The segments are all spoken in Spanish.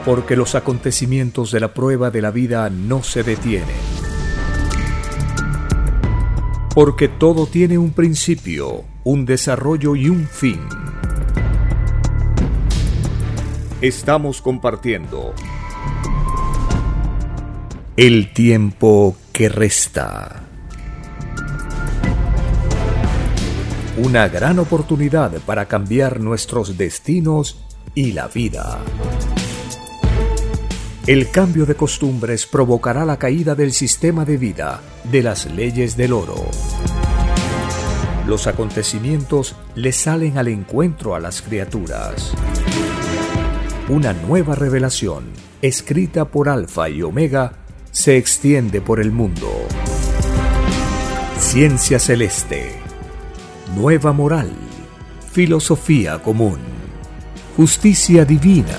porque los acontecimientos de la prueba de la vida no se detienen. Porque todo tiene un principio, un desarrollo y un fin. Estamos compartiendo el tiempo que resta. Una gran oportunidad para cambiar nuestros destinos y la vida. El cambio de costumbres provocará la caída del sistema de vida, de las leyes del oro. Los acontecimientos le salen al encuentro a las criaturas. Una nueva revelación, escrita por Alfa y Omega, se extiende por el mundo. Ciencia celeste, nueva moral, filosofía común, justicia divina.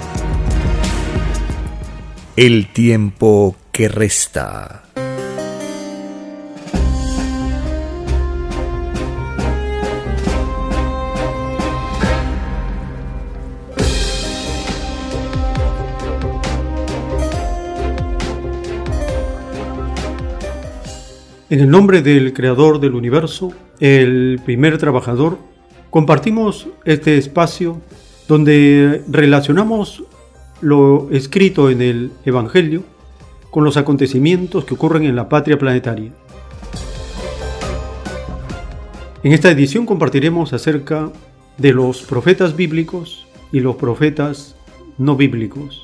El tiempo que resta. En el nombre del Creador del Universo, el primer trabajador, compartimos este espacio donde relacionamos lo escrito en el Evangelio con los acontecimientos que ocurren en la patria planetaria. En esta edición compartiremos acerca de los profetas bíblicos y los profetas no bíblicos.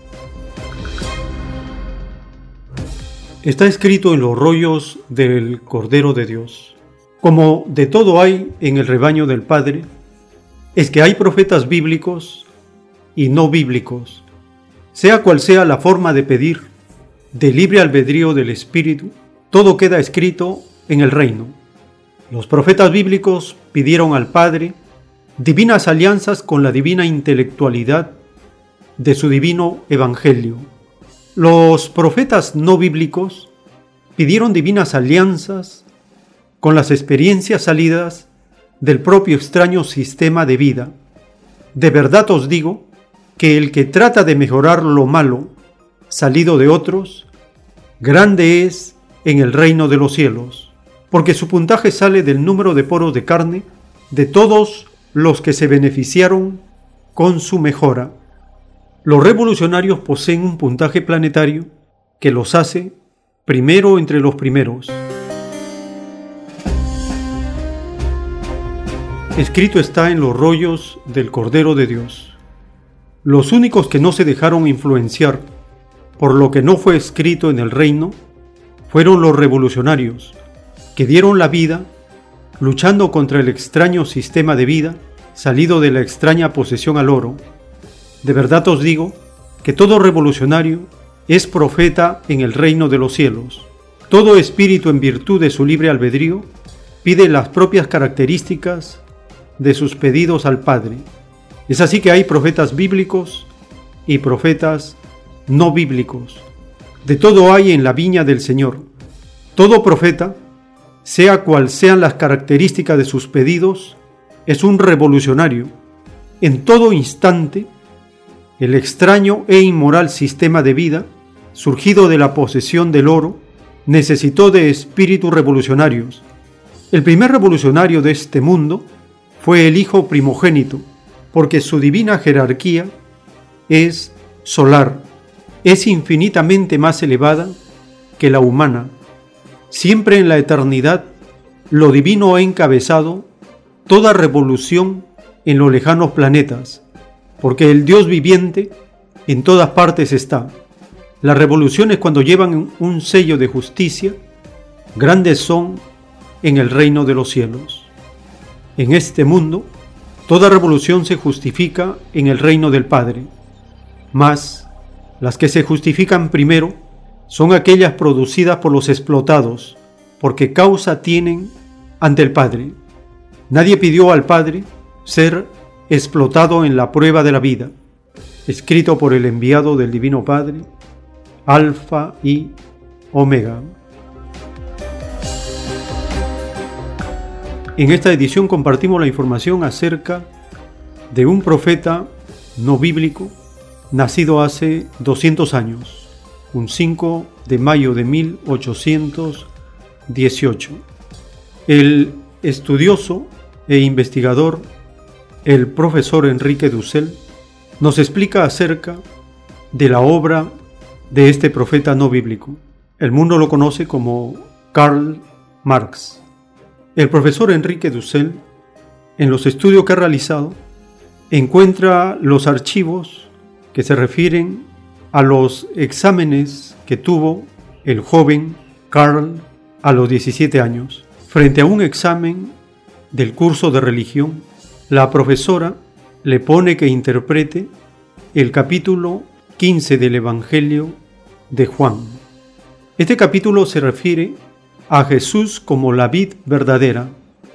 Está escrito en los rollos del Cordero de Dios: como de todo hay en el rebaño del Padre, es que hay profetas bíblicos y no bíblicos. Sea cual sea la forma de pedir, de libre albedrío del Espíritu, todo queda escrito en el reino. Los profetas bíblicos pidieron al Padre divinas alianzas con la divina intelectualidad de su divino Evangelio. Los profetas no bíblicos pidieron divinas alianzas con las experiencias salidas del propio extraño sistema de vida. De verdad os digo que el que trata de mejorar lo malo salido de otros, grande es en el reino de los cielos, porque su puntaje sale del número de poros de carne de todos los que se beneficiaron con su mejora. Los revolucionarios poseen un puntaje planetario que los hace primero entre los primeros. Escrito está en los rollos del Cordero de Dios. Los únicos que no se dejaron influenciar por lo que no fue escrito en el reino fueron los revolucionarios, que dieron la vida luchando contra el extraño sistema de vida salido de la extraña posesión al oro. De verdad os digo que todo revolucionario es profeta en el reino de los cielos. Todo espíritu en virtud de su libre albedrío pide las propias características de sus pedidos al Padre. Es así que hay profetas bíblicos y profetas no bíblicos. De todo hay en la viña del Señor. Todo profeta, sea cual sean las características de sus pedidos, es un revolucionario. En todo instante, el extraño e inmoral sistema de vida, surgido de la posesión del oro, necesitó de espíritus revolucionarios. El primer revolucionario de este mundo fue el Hijo primogénito, porque su divina jerarquía es solar, es infinitamente más elevada que la humana. Siempre en la eternidad, lo divino ha encabezado toda revolución en los lejanos planetas, porque el Dios viviente en todas partes está. Las revoluciones, cuando llevan un sello de justicia, grandes son en el reino de los cielos. En este mundo, toda revolución se justifica en el reino del Padre, mas las que se justifican primero son aquellas producidas por los explotados, porque causa tienen ante el Padre. Nadie pidió al Padre ser explotado en la prueba de la vida. Escrito por el enviado del Divino Padre, Alfa y Omega. En esta edición compartimos la información acerca de un profeta no bíblico nacido hace 200 años, un 5 de mayo de 1818. El estudioso e investigador, el profesor Enrique Dussel, nos explica acerca de la obra de este profeta no bíblico. El mundo lo conoce como Karl Marx. El profesor Enrique Dussel, en los estudios que ha realizado, encuentra los archivos que se refieren a los exámenes que tuvo el joven Karl a los 17 años. Frente a un examen del curso de religión, la profesora le pone que interprete el capítulo 15 del Evangelio de Juan. Este capítulo se refiere a Jesús como la vid verdadera.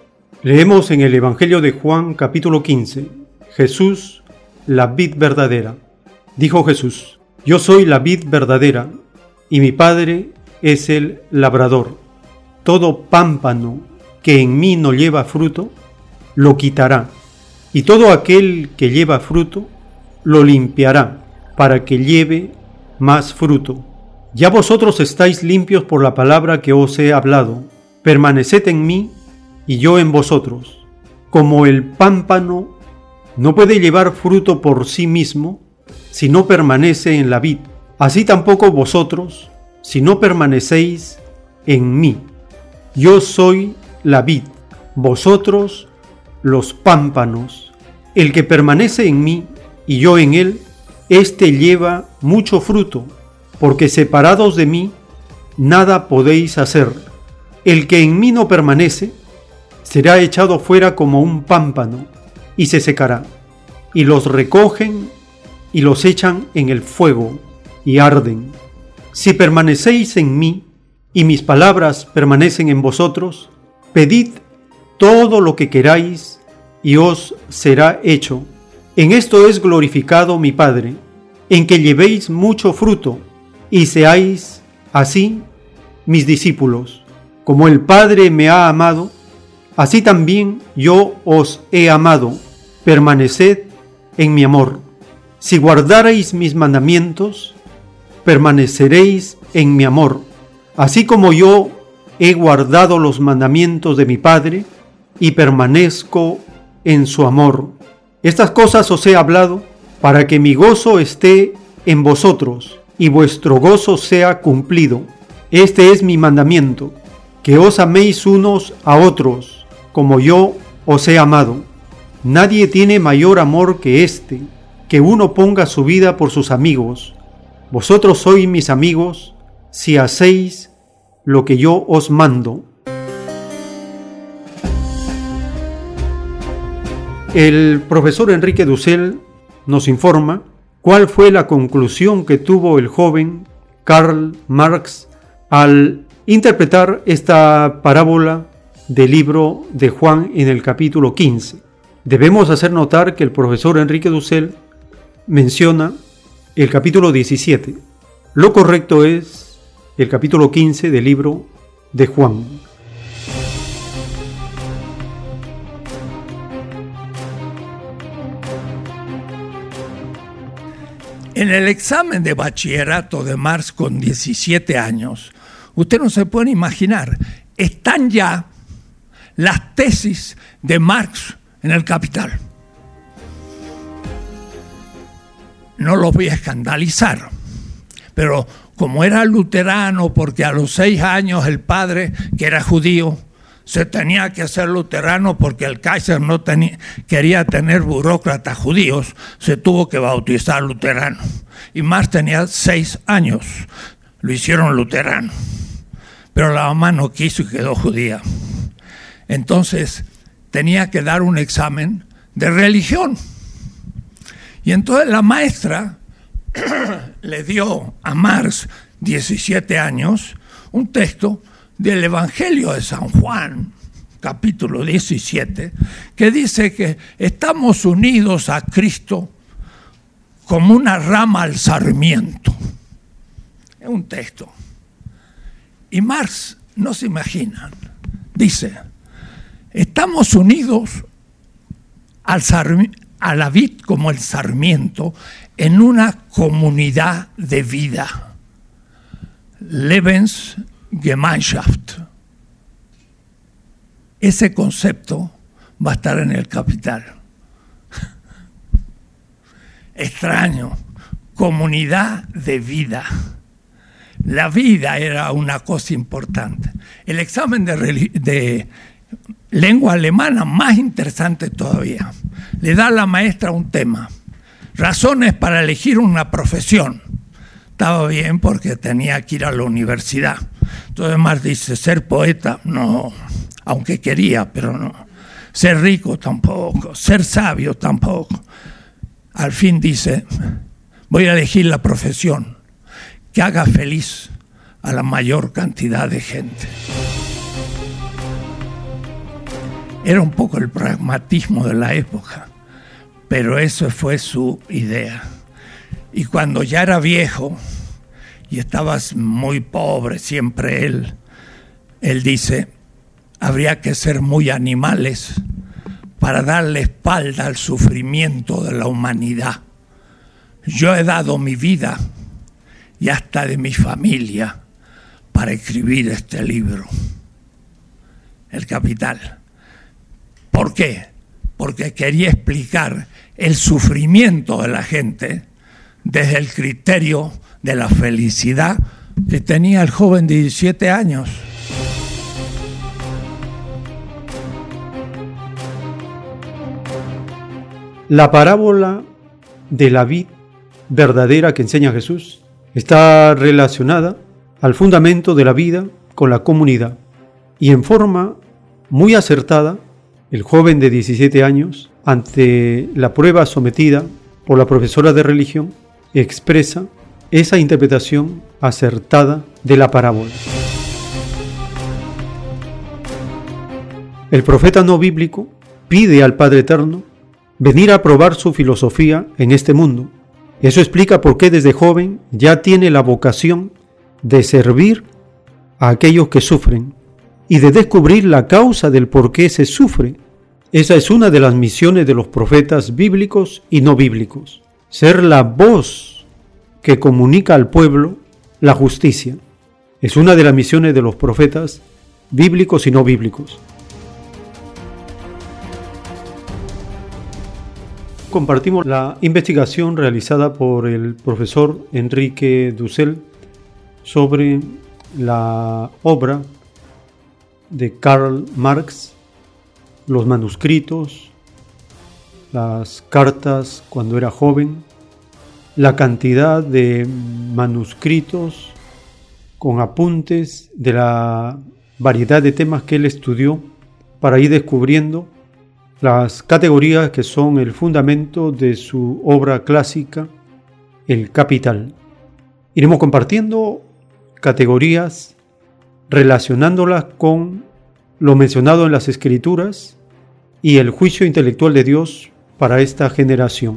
Leemos en el Evangelio de Juan capítulo 15, Jesús, la vid verdadera. Dijo Jesús: yo soy la vid verdadera y mi Padre es el labrador. Todo pámpano que en mí no lleva fruto, lo quitará, y todo aquel que lleva fruto, lo limpiará, para que lleve más fruto. Ya vosotros estáis limpios por la palabra que os he hablado. Permaneced en mí y yo en vosotros. Como el pámpano no puede llevar fruto por sí mismo si no permanece en la vid, así tampoco vosotros si no permanecéis en mí. Yo soy la vid, vosotros los pámpanos. El que permanece en mí y yo en él, éste lleva mucho fruto, porque separados de mí, nada podéis hacer. El que en mí no permanece, será echado fuera como un pámpano, y se secará. Y los recogen y los echan en el fuego, y arden. Si permanecéis en mí, y mis palabras permanecen en vosotros, pedid todo lo que queráis, y os será hecho. En esto es glorificado mi Padre, en que llevéis mucho fruto, y seáis así mis discípulos. Como el Padre me ha amado, así también yo os he amado. Permaneced en mi amor. Si guardareis mis mandamientos, permaneceréis en mi amor, así como yo he guardado los mandamientos de mi Padre y permanezco en su amor. Estas cosas os he hablado para que mi gozo esté en vosotros y vuestro gozo sea cumplido. Este es mi mandamiento, que os améis unos a otros, como yo os he amado. Nadie tiene mayor amor que este, que uno ponga su vida por sus amigos. Vosotros sois mis amigos, si hacéis lo que yo os mando. El profesor Enrique Dussel nos informa cuál fue la conclusión que tuvo el joven Karl Marx al interpretar esta parábola del libro de Juan en el capítulo 15. Debemos hacer notar que el profesor Enrique Dussel menciona el capítulo 17. Lo correcto es el capítulo 15 del libro de Juan. En el examen de bachillerato de Marx con 17 años, usted no se puede imaginar, están ya las tesis de Marx en el Capital. No los voy a escandalizar, pero como era luterano, porque a los 6 años el padre, que era judío, se tenía que hacer luterano porque el Kaiser no quería tener burócratas judíos, se tuvo que bautizar luterano. Y Marx tenía 6 años, lo hicieron luterano, pero la mamá no quiso y quedó judía. Entonces tenía que dar un examen de religión. Y entonces la maestra le dio a Marx, 17 años, un texto del Evangelio de San Juan, capítulo 17, que dice que estamos unidos a Cristo como una rama al sarmiento. Es un texto. Y Marx, no se imaginan, dice, estamos unidos a a la vid como el sarmiento en una comunidad de vida. Lebensgemeinschaft. Ese concepto va a estar en el Capital. Extraño, comunidad de vida. La vida era una cosa importante. El examen de lengua alemana, más interesante todavía. Le da a la maestra un tema. Razones para elegir una profesión. Estaba bien porque tenía que ir a la universidad. Entonces Marx dice, ser poeta, no, aunque quería, pero no. Ser rico tampoco, ser sabio tampoco. Al fin dice, voy a elegir la profesión que haga feliz a la mayor cantidad de gente. Era un poco el pragmatismo de la época, pero eso fue su idea. Y cuando ya era viejo y estaba muy pobre, siempre él dice, habría que ser muy animales para darle espalda al sufrimiento de la humanidad. Yo he dado mi vida y hasta de mi familia para escribir este libro, El Capital. ¿Por qué? Porque quería explicar el sufrimiento de la gente desde el criterio de la felicidad que tenía el joven de 17 años. La parábola de la vid verdadera que enseña Jesús está relacionada al fundamento de la vida con la comunidad, y en forma muy acertada el joven de 17 años, ante la prueba sometida por la profesora de religión, expresa esa interpretación acertada de la parábola. El profeta no bíblico pide al Padre Eterno venir a probar su filosofía en este mundo. Eso explica por qué desde joven ya tiene la vocación de servir a aquellos que sufren y de descubrir la causa del por qué se sufre. Esa es una de las misiones de los profetas bíblicos y no bíblicos: ser la voz que comunica al pueblo la justicia. Es una de las misiones de los profetas bíblicos y no bíblicos. Compartimos la investigación realizada por el profesor Enrique Dussel sobre la obra de Karl Marx, los manuscritos, las cartas cuando era joven, la cantidad de manuscritos con apuntes de la variedad de temas que él estudió para ir descubriendo las categorías que son el fundamento de su obra clásica, El Capital. Iremos compartiendo categorías relacionándolas con lo mencionado en las Escrituras y el juicio intelectual de Dios para esta generación.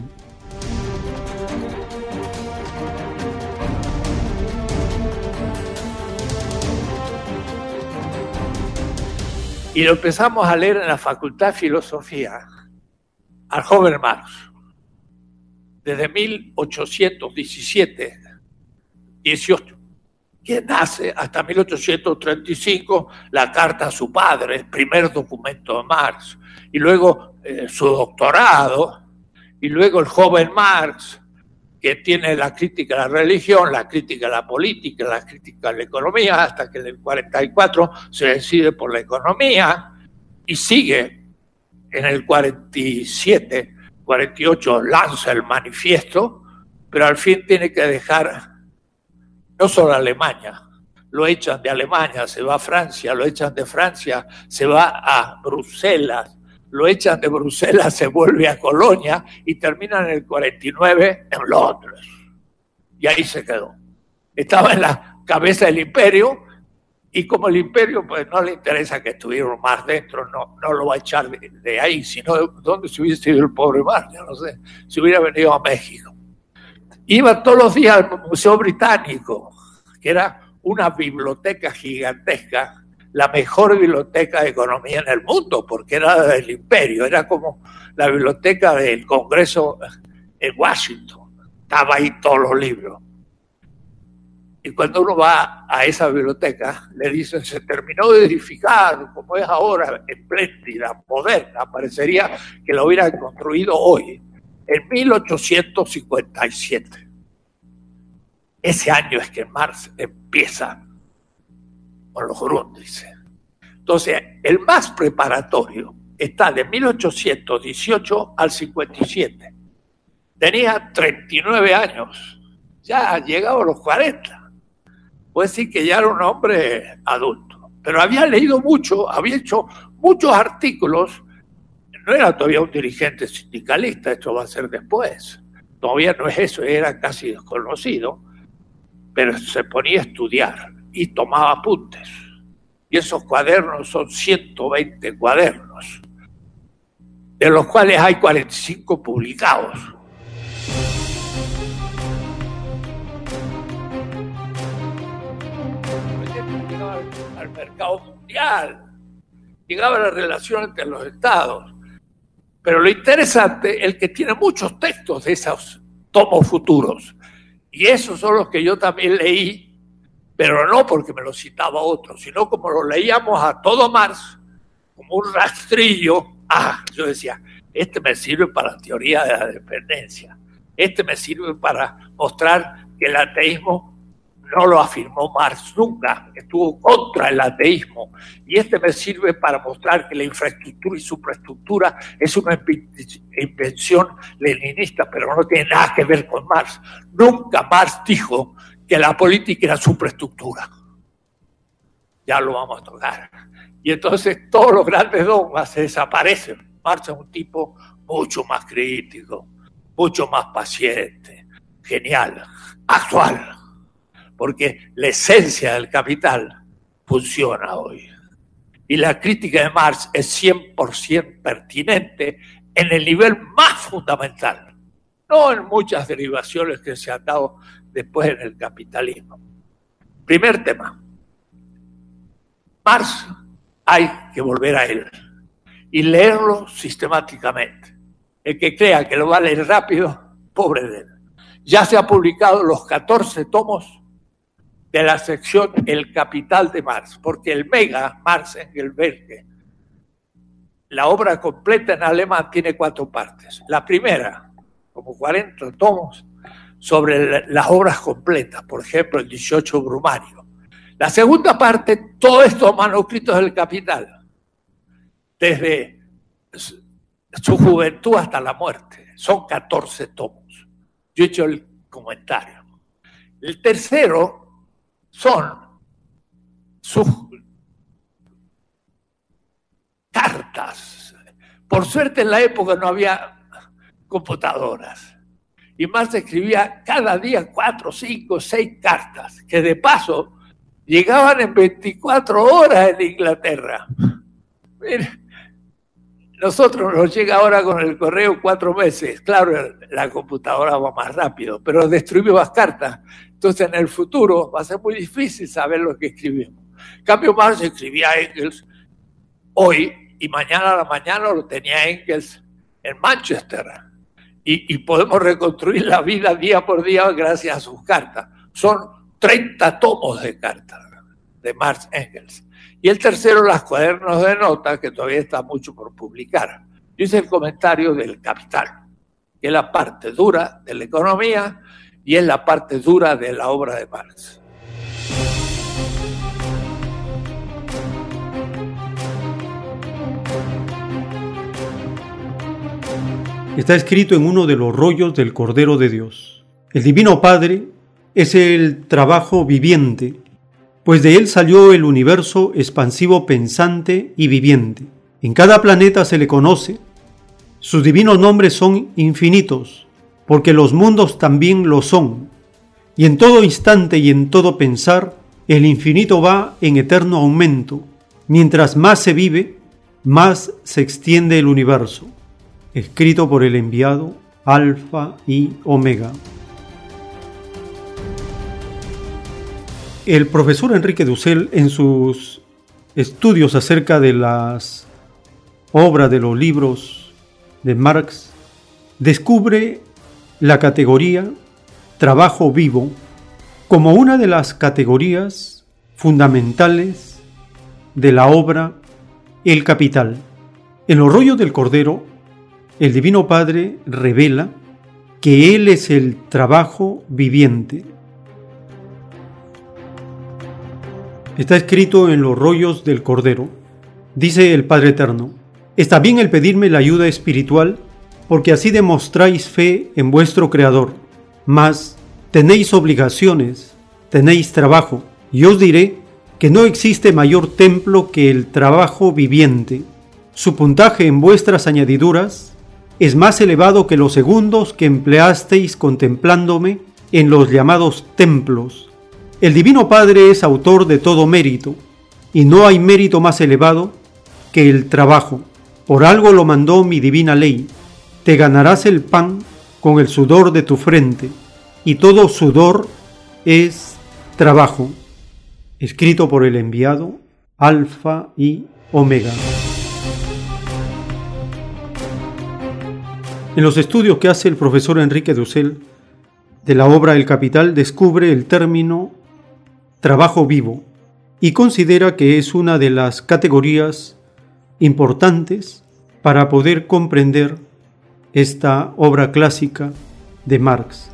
Y lo empezamos a leer en la Facultad de Filosofía, al joven Marx, desde 1817, 18, que nace hasta 1835, la carta a su padre, el primer documento de Marx, y luego su doctorado, y luego el joven Marx, que tiene la crítica a la religión, la crítica a la política, la crítica a la economía, hasta que en el 44 se decide por la economía, y sigue en el 47, 48, lanza el manifiesto, pero al fin tiene que dejar no solo Alemania, lo echan de Alemania, se va a Francia, lo echan de Francia, se va a Bruselas, lo echan de Bruselas, se vuelve a Colonia y termina en el 49 en Londres. Y ahí se quedó. Estaba en la cabeza del imperio y como el imperio pues no le interesa que estuvieron más dentro, no lo va a echar de ahí, sino ¿dónde se hubiese ido el pobre Marx? No sé, si hubiera venido a México. Iba todos los días al Museo Británico, que era una biblioteca gigantesca la mejor biblioteca de economía en el mundo, porque era del imperio, era como la biblioteca del Congreso en Washington, estaba ahí todos los libros. Y cuando uno va a esa biblioteca, le dicen, se terminó de edificar, como es ahora, espléndida, moderna, parecería que la hubieran construido hoy, en 1857. Ese año es que Marx empieza con los Grundrisse. Entonces, el más preparatorio está de 1818 al 57. Tenía 39 años, ya llegaba a los 40. Puede decir que ya era un hombre adulto, pero había leído mucho, había hecho muchos artículos, no era todavía un dirigente sindicalista, esto va a ser después, todavía no es eso, era casi desconocido, pero se ponía a estudiar y tomaba apuntes. Y esos cuadernos son 120 cuadernos, de los cuales hay 45 publicados. Llegaba al mercado mundial, llegaba a la relación entre los estados. Pero lo interesante es que tiene muchos textos de esos tomos futuros. Y esos son los que yo también leí, pero no porque me los citaba otro, sino como lo leíamos a todo Marx, como un rastrillo. Yo decía, este me sirve para la teoría de la dependencia, este me sirve para mostrar que el ateísmo no lo afirmó Marx nunca, estuvo contra el ateísmo, y este me sirve para mostrar que la infraestructura y supraestructura es una invención leninista, pero no tiene nada que ver con Marx. Nunca Marx dijo que la política era supraestructura. Ya lo vamos a tocar. Y entonces todos los grandes dogmas se desaparecen. Marx es un tipo mucho más crítico, mucho más paciente, genial, actual. Porque la esencia del capital funciona hoy. Y la crítica de Marx es 100% pertinente en el nivel más fundamental, no en muchas derivaciones que se han dado después en el capitalismo. Primer tema. Marx hay que volver a él y leerlo sistemáticamente. El que crea que lo va a leer rápido, pobre de él. Ya se han publicado los 14 tomos de la sección El Capital de Marx, porque el mega Marx Engelwerk, la obra completa en alemán, tiene 4 partes. La primera, como 40 tomos, sobre las obras completas, por ejemplo, el 18 Brumario. La segunda parte, todos estos manuscritos del Capital, desde su juventud hasta la muerte, son 14 tomos. Yo he hecho el comentario. El tercero son sus cartas. Por suerte en la época no había computadoras. Y Marx escribía cada día 4, 5, 6 cartas, que de paso llegaban en 24 horas en Inglaterra. Mire, nosotros nos llega ahora con el correo 4 meses. Claro, la computadora va más rápido, pero destruimos las cartas. Entonces, en el futuro va a ser muy difícil saber lo que escribimos. En cambio, Marx escribía a Engels hoy y mañana a la mañana lo tenía Engels en Manchester. Y podemos reconstruir la vida día por día gracias a sus cartas. Son 30 tomos de cartas de Marx Engels. Y el tercero, los cuadernos de notas, que todavía está mucho por publicar. Yo hice el comentario del Capital, que es la parte dura de la economía y es la parte dura de la obra de Marx. Está escrito en uno de los rollos del Cordero de Dios. El Divino Padre es el trabajo viviente, pues de él salió el universo expansivo pensante y viviente. En cada planeta se le conoce. Sus divinos nombres son infinitos, porque los mundos también lo son. Y en todo instante y en todo pensar, el infinito va en eterno aumento. Mientras más se vive, más se extiende el universo. Escrito por el enviado Alfa y Omega. El profesor Enrique Dussel, en sus estudios acerca de las obras de los libros de Marx, descubre la categoría trabajo vivo como una de las categorías fundamentales de la obra El Capital. En los rollos del Cordero, el Divino Padre revela que Él es el trabajo viviente. Está escrito en los rollos del Cordero, dice el Padre Eterno: está bien el pedirme la ayuda espiritual, porque así demostráis fe en vuestro Creador, mas tenéis obligaciones, tenéis trabajo, y os diré que no existe mayor templo que el trabajo viviente. Su puntaje en vuestras añadiduras es más elevado que los segundos que empleasteis contemplándome en los llamados templos. El Divino Padre es autor de todo mérito, y no hay mérito más elevado que el trabajo. Por algo lo mandó mi divina ley: te ganarás el pan con el sudor de tu frente, y todo sudor es trabajo. Escrito por el enviado Alfa y Omega. En los estudios que hace el profesor Enrique Dussel de la obra El Capital, descubre el término trabajo vivo y considera que es una de las categorías importantes para poder comprender esta obra clásica de Marx.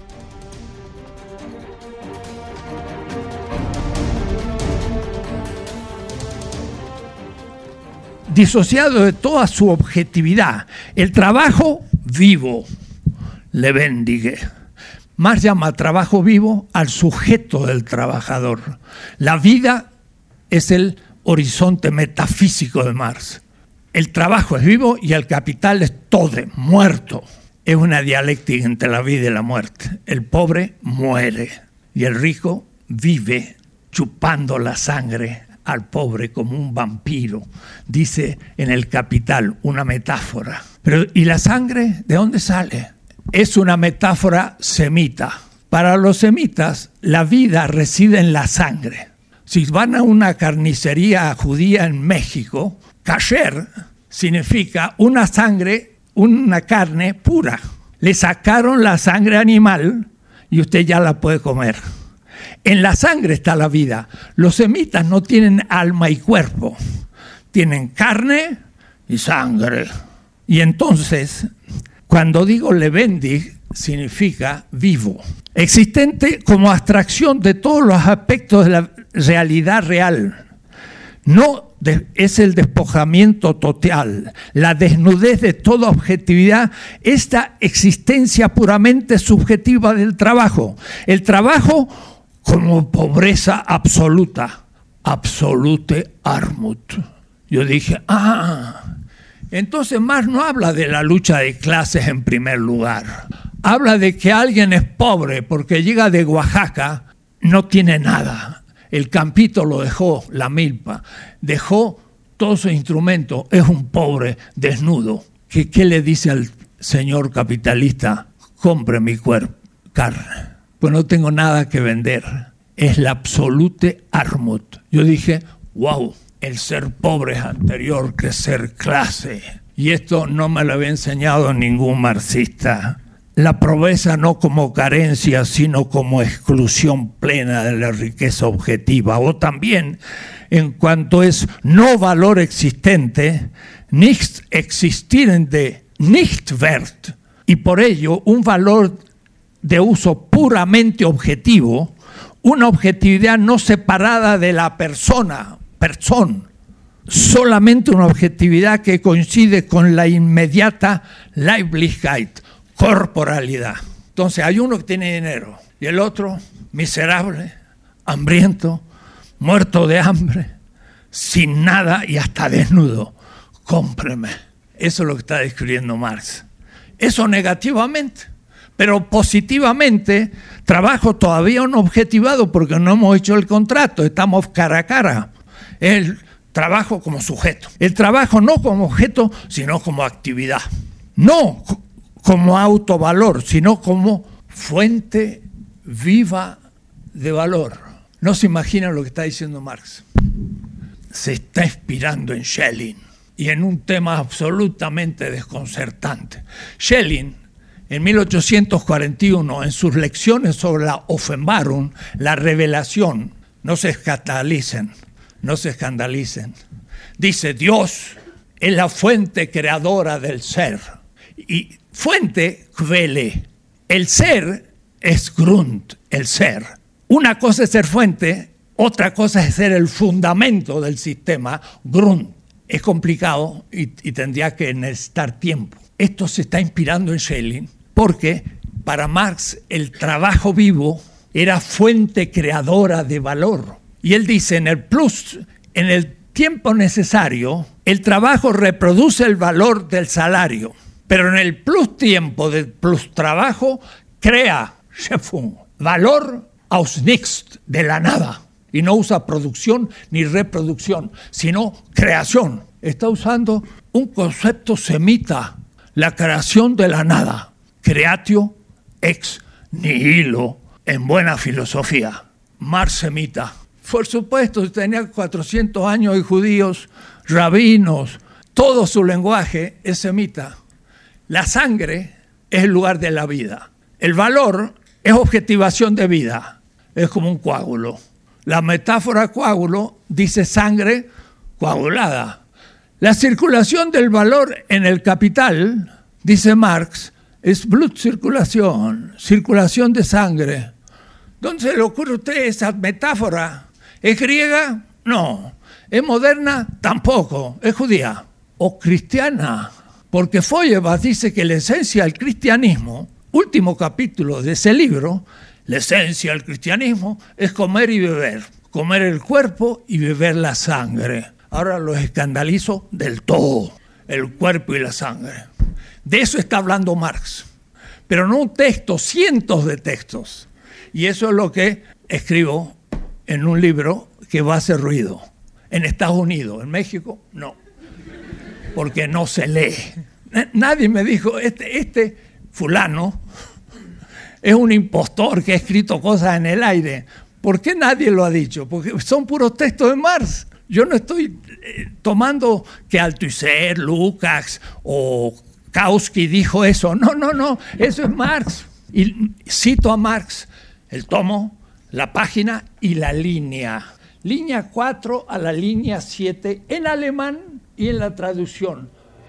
Disociado de toda su objetividad, el trabajo vivo, Lebendige. Marx llama trabajo vivo al sujeto del trabajador. La vida es el horizonte metafísico de Marx. El trabajo es vivo y el capital es todo, muerto. Es una dialéctica entre la vida y la muerte. El pobre muere y el rico vive chupando la sangre al pobre como un vampiro, dice en El Capital, una metáfora. Pero ¿y la sangre de dónde sale? Es una metáfora semita. Para los semitas, la vida reside en la sangre. Si van a una carnicería judía en México, kasher significa una sangre, una carne pura. Le sacaron la sangre animal y usted ya la puede comer. En la sangre está la vida. Los semitas no tienen alma y cuerpo, tienen carne y sangre. Y entonces, cuando digo lebendig, significa vivo, existente como abstracción de todos los aspectos de la realidad real. No es el despojamiento total, la desnudez de toda objetividad, esta existencia puramente subjetiva del trabajo. El trabajo como pobreza absoluta, absolute armut. Yo dije, entonces Marx no habla de la lucha de clases en primer lugar. Habla de que alguien es pobre porque llega de Oaxaca, no tiene nada. El campito lo dejó, la milpa, dejó todos sus instrumentos, es un pobre desnudo. ¿Qué le dice al señor capitalista? Compre mi cuerpo, carne. Pues no tengo nada que vender. Es la absolute armut. Yo dije, wow, el ser pobre es anterior que ser clase. Y esto no me lo había enseñado ningún marxista. La pobreza no como carencia, sino como exclusión plena de la riqueza objetiva. O también, en cuanto es no valor existente, nicht existierende, nicht wert. Y por ello, un valor de uso puramente objetivo, una objetividad no separada de la persona, solamente una objetividad que coincide con la inmediata Leiblichkeit, corporalidad. Entonces hay uno que tiene dinero y el otro miserable, hambriento, muerto de hambre, sin nada y hasta desnudo. Cómpreme. Eso es lo que está describiendo Marx. Eso negativamente. Pero positivamente, trabajo todavía no objetivado porque no hemos hecho el contrato, estamos cara a cara. El trabajo como sujeto. El trabajo no como objeto, sino como actividad. No como autovalor, sino como fuente viva de valor. No se imaginan lo que está diciendo Marx. se está inspirando en Schelling y en un tema absolutamente desconcertante. Schelling, en 1841, en sus lecciones sobre la Offenbarung, la revelación, no se escandalicen, dice: Dios es la fuente creadora del ser. Y fuente, Quelle. El ser es Grund, el ser. Una cosa es ser fuente, otra cosa es ser el fundamento del sistema, Grund. Es complicado y tendría que necesitar tiempo. Esto se está inspirando en Schelling porque para Marx el trabajo vivo era fuente creadora de valor. Y él dice, en el tiempo necesario, el trabajo reproduce el valor del salario, pero en el plus tiempo del plus trabajo crea Schöpfung, valor aus nichts, de la nada. Y no usa producción ni reproducción, sino creación. Está usando un concepto semita, la creación de la nada. Creatio ex nihilo, en buena filosofía. Marx semita. Por supuesto, tenía 400 años y judíos, rabinos, todo su lenguaje es semita. La sangre es el lugar de la vida. El valor es objetivación de vida, es como un coágulo. La metáfora coágulo dice sangre coagulada. La circulación del valor en el capital, dice Marx, es blutcirculación, circulación de sangre. ¿Dónde se le ocurre a usted esa metáfora? ¿Es griega? No. ¿Es moderna? Tampoco. ¿Es judía? ¿O cristiana? Porque Feuerbach dice que la esencia del cristianismo, último capítulo de ese libro, la esencia del cristianismo es comer y beber. Comer el cuerpo y beber la sangre. Ahora los escandalizo del todo, el cuerpo y la sangre. De eso está hablando Marx. Pero no un texto, cientos de textos. Y eso es lo que escribo en un libro que va a hacer ruido. En Estados Unidos, en México, no. Porque no se lee. Nadie me dijo, este fulano es un impostor que ha escrito cosas en el aire. ¿Por qué nadie lo ha dicho? Porque son puros textos de Marx. Yo no estoy tomando que Althusser, Lukács o Kautsky dijo eso. No, eso es Marx. Y cito a Marx, el tomo, la página y la línea. Línea 4 a la línea 7 en alemán y en la traducción.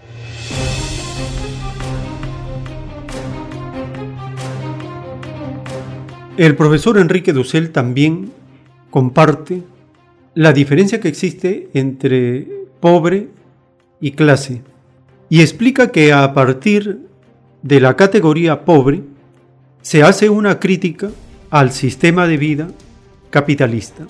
El profesor Enrique Dussel también comparte la diferencia que existe entre pobre y clase y explica que a partir de la categoría pobre se hace una crítica al sistema de vida capitalista.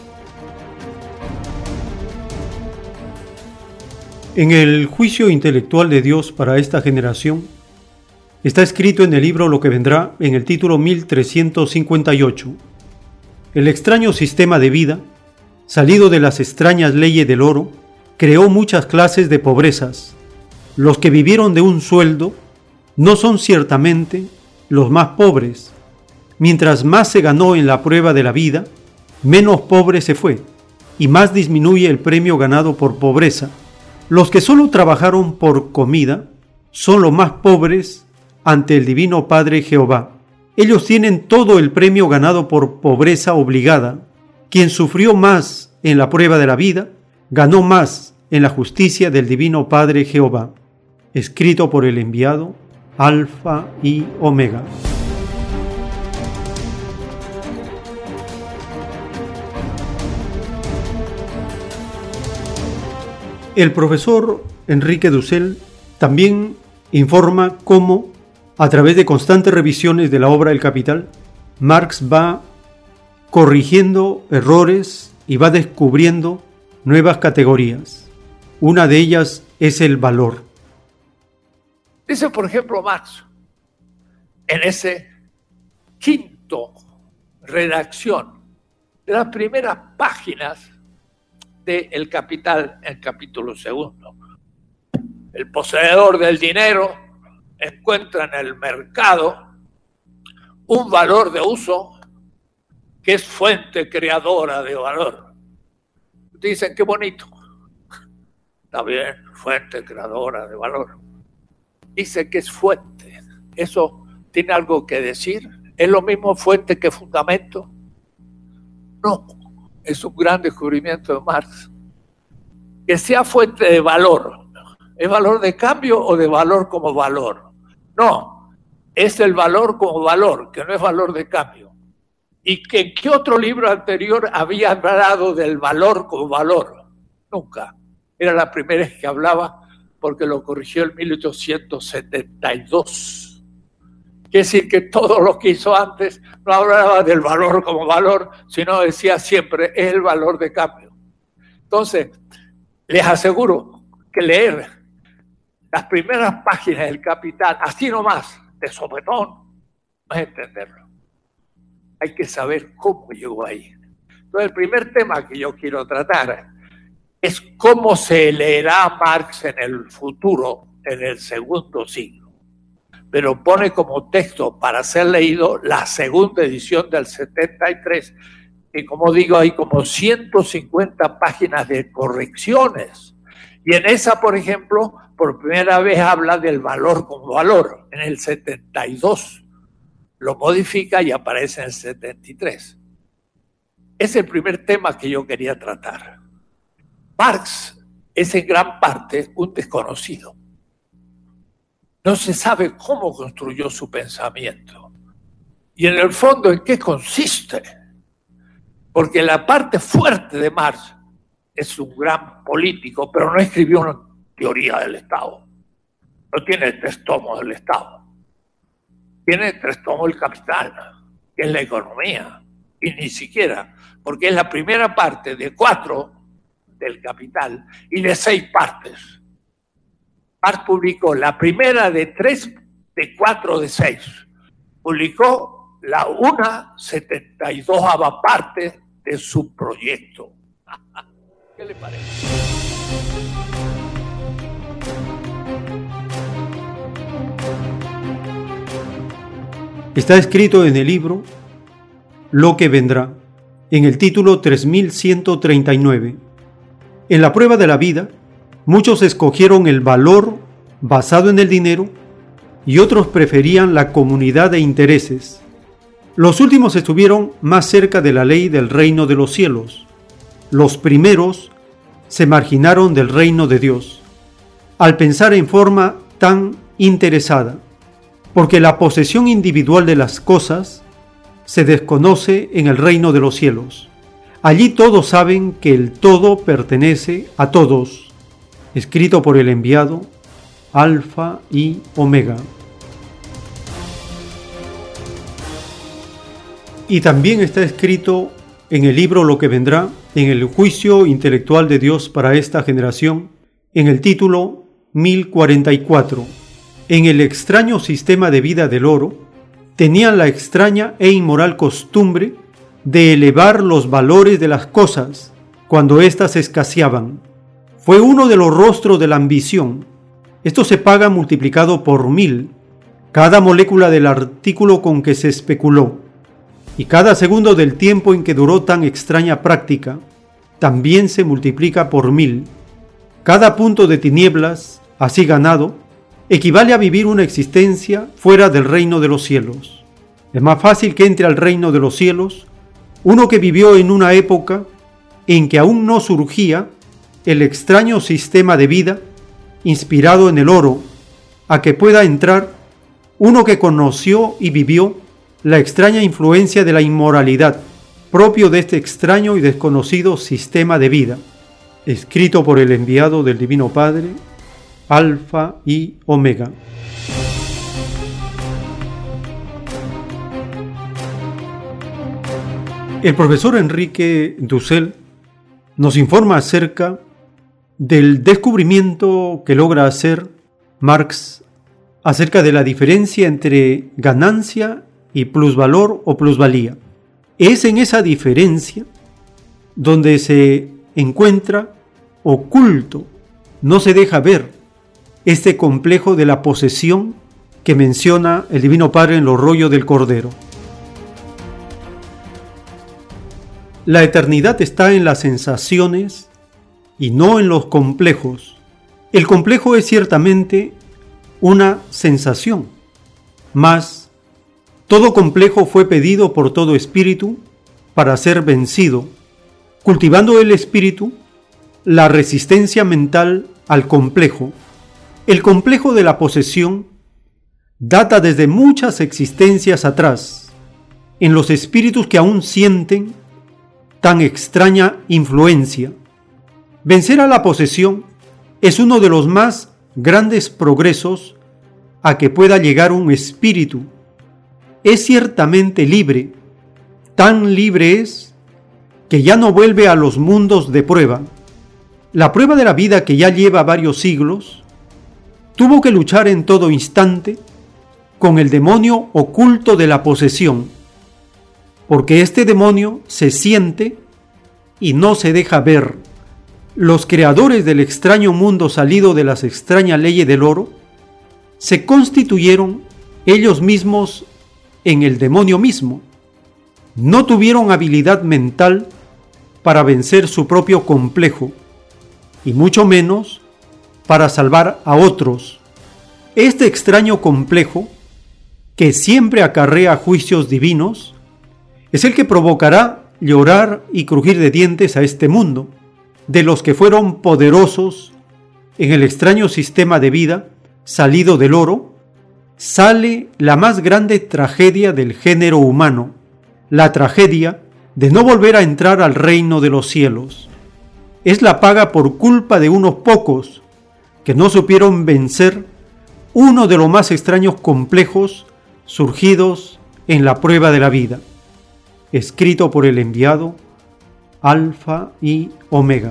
En el juicio intelectual de Dios para esta generación, está escrito en el libro Lo que vendrá, en el título 1358. El extraño sistema de vida, salido de las extrañas leyes del oro, creó muchas clases de pobrezas. Los que vivieron de un sueldo no son ciertamente los más pobres. Mientras más se ganó en la prueba de la vida, menos pobre se fue, y más disminuye el premio ganado por pobreza. Los que solo trabajaron por comida son los más pobres ante el Divino Padre Jehová. Ellos tienen todo el premio ganado por pobreza obligada. Quien sufrió más en la prueba de la vida, ganó más en la justicia del Divino Padre Jehová. Escrito por el enviado, Alfa y Omega. El profesor Enrique Dussel también informa cómo, a través de constantes revisiones de la obra El Capital, Marx va corrigiendo errores y va descubriendo nuevas categorías. Una de ellas es el valor. Dice, por ejemplo, Marx, en ese quinto redacción de las primeras páginas de El Capital, el capítulo 2. El poseedor del dinero encuentra en el mercado un valor de uso que es fuente creadora de valor. Dicen, qué bonito. Está bien, fuente creadora de valor. Dice que es fuente. ¿Eso tiene algo que decir? ¿Es lo mismo fuente que fundamento? No, es un gran descubrimiento de Marx. Que sea fuente de valor. ¿Es valor de cambio o de valor como valor? No, es el valor como valor, que no es valor de cambio. ¿Y que qué otro libro anterior había hablado del valor como valor? Nunca. Era la primera vez que hablaba, porque lo corrigió en 1872. Quiere decir que todo lo que hizo antes no hablaba del valor como valor, sino decía siempre, es el valor de cambio. Entonces, les aseguro que leer las primeras páginas del Capital, así nomás, de sopetón, no es entenderlo. Hay que saber cómo llegó ahí. Entonces, el primer tema que yo quiero tratar es cómo se leerá Marx en el futuro, en el segundo siglo. Pero pone como texto para ser leído la segunda edición del 73, que como digo, hay como 150 páginas de correcciones. Y en esa, por ejemplo, por primera vez habla del valor como valor. En el 72 lo modifica y aparece en el 73. Es el primer tema que yo quería tratar. Marx es en gran parte un desconocido. No se sabe cómo construyó su pensamiento. Y en el fondo, ¿en qué consiste? Porque la parte fuerte de Marx es un gran político, pero no escribió una teoría del Estado. No tiene 3 tomos del Estado. Tiene 3 tomos del Capital, que es la economía. Y ni siquiera, porque es la primera parte de 4 del Capital y de 6 partes. Marx publicó la primera de 3, de 4, de 6. Publicó la 1/72ª parte de su proyecto. ¿Qué le parece? Está escrito en el libro Lo que vendrá, en el título 3139. En la prueba de la vida, muchos escogieron el valor basado en el dinero y otros preferían la comunidad de intereses. Los últimos estuvieron más cerca de la ley del reino de los cielos. Los primeros se marginaron del reino de Dios, al pensar en forma tan interesada, porque la posesión individual de las cosas se desconoce en el reino de los cielos. Allí todos saben que el todo pertenece a todos. Escrito por el enviado, Alfa y Omega. Y también está escrito en el libro Lo que vendrá, en el juicio intelectual de Dios para esta generación, en el título 1044. En el extraño sistema de vida del oro, tenían la extraña e inmoral costumbre de elevar los valores de las cosas cuando éstas escaseaban. Fue uno de los rostros de la ambición. Esto se paga multiplicado por 1000, cada molécula del artículo con que se especuló, y cada segundo del tiempo en que duró tan extraña práctica, también se multiplica por 1000. Cada punto de tinieblas, así ganado, equivale a vivir una existencia fuera del reino de los cielos. Es más fácil que entre al reino de los cielos uno que vivió en una época en que aún no surgía el extraño sistema de vida inspirado en el oro, a que pueda entrar uno que conoció y vivió la extraña influencia de la inmoralidad propio de este extraño y desconocido sistema de vida, escrito por el enviado del Divino Padre, Alfa y Omega. El profesor Enrique Dussel nos informa acerca del descubrimiento que logra hacer Marx acerca de la diferencia entre ganancia y plusvalor o plusvalía. Es en esa diferencia donde se encuentra oculto, no se deja ver, este complejo de la posesión que menciona el Divino Padre en los rollos del Cordero. La eternidad está en las sensaciones y no en los complejos. El complejo es ciertamente una sensación, mas todo complejo fue pedido por todo espíritu para ser vencido, cultivando el espíritu la resistencia mental al complejo. El complejo de la posesión data desde muchas existencias atrás, en los espíritus que aún sienten tan extraña influencia. Vencer a la posesión es uno de los más grandes progresos a que pueda llegar un espíritu. Es ciertamente libre, tan libre es que ya no vuelve a los mundos de prueba. La prueba de la vida, que ya lleva varios siglos, tuvo que luchar en todo instante con el demonio oculto de la posesión, porque este demonio se siente y no se deja ver. Los creadores del extraño mundo salido de las extrañas leyes del oro se constituyeron ellos mismos en el demonio mismo. No tuvieron habilidad mental para vencer su propio complejo, y mucho menos para salvar a otros. Este extraño complejo, que siempre acarrea juicios divinos, es el que provocará llorar y crujir de dientes a este mundo, de los que fueron poderosos en el extraño sistema de vida salido del oro. Sale la más grande tragedia del género humano, la tragedia de no volver a entrar al reino de los cielos. Es la paga por culpa de unos pocos que no supieron vencer uno de los más extraños complejos surgidos en la prueba de la vida. Escrito por el enviado Alfa y Omega.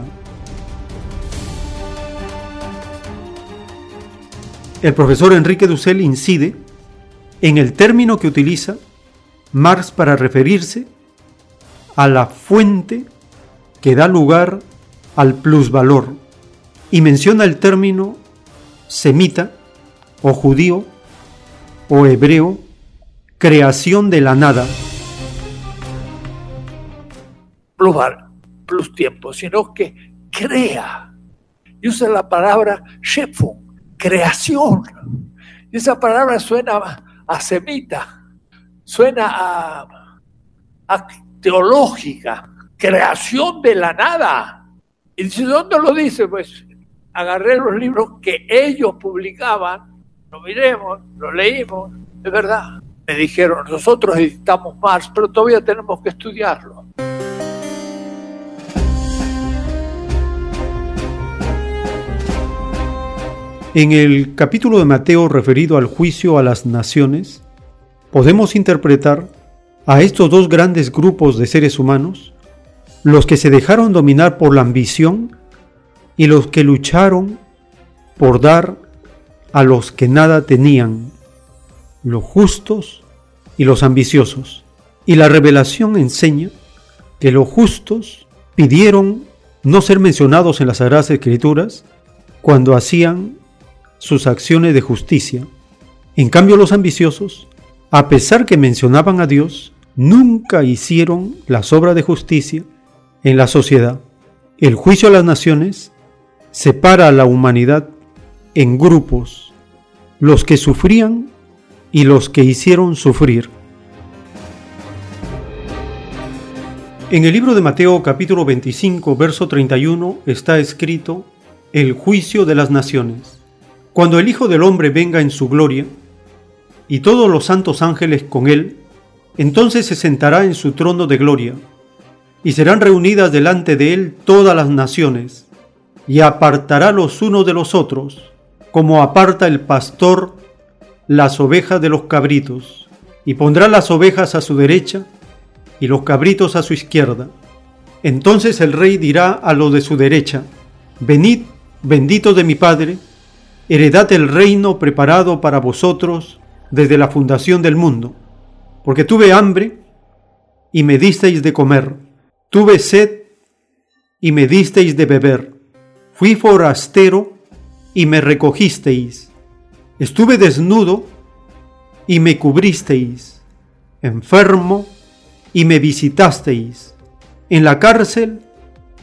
El profesor Enrique Dussel incide en el término que utiliza Marx para referirse a la fuente que da lugar al plusvalor, y menciona el término semita o judío o hebreo, creación de la nada. Plus tiempo, sino que crea. Y usa la palabra Schöpfung, creación. Y esa palabra suena a semita, suena a teológica, creación de la nada. Y dice, ¿dónde lo dice? Pues agarré los libros que ellos publicaban, lo miremos, lo leímos, es verdad. Me dijeron, nosotros editamos Marx, pero todavía tenemos que estudiarlo. En el capítulo de Mateo referido al juicio a las naciones, podemos interpretar a estos dos grandes grupos de seres humanos, los que se dejaron dominar por la ambición y los que lucharon por dar a los que nada tenían, los justos y los ambiciosos. Y la revelación enseña que los justos pidieron no ser mencionados en las Sagradas Escrituras cuando hacían sus acciones de justicia. En cambio, los ambiciosos, a pesar que mencionaban a Dios, nunca hicieron las obras de justicia en la sociedad. El juicio a las naciones separa a la humanidad en grupos, los que sufrían y los que hicieron sufrir. En el libro de Mateo capítulo 25, verso 31 está escrito el juicio de las naciones. Cuando el Hijo del Hombre venga en su gloria, y todos los santos ángeles con él, entonces se sentará en su trono de gloria, y serán reunidas delante de él todas las naciones, y apartará los unos de los otros, como aparta el pastor las ovejas de los cabritos, y pondrá las ovejas a su derecha, y los cabritos a su izquierda. Entonces el rey dirá a los de su derecha, venid, benditos de mi Padre, heredad el reino preparado para vosotros desde la fundación del mundo, porque tuve hambre y me disteis de comer, tuve sed y me disteis de beber, fui forastero y me recogisteis, estuve desnudo y me cubristeis, enfermo y me visitasteis, en la cárcel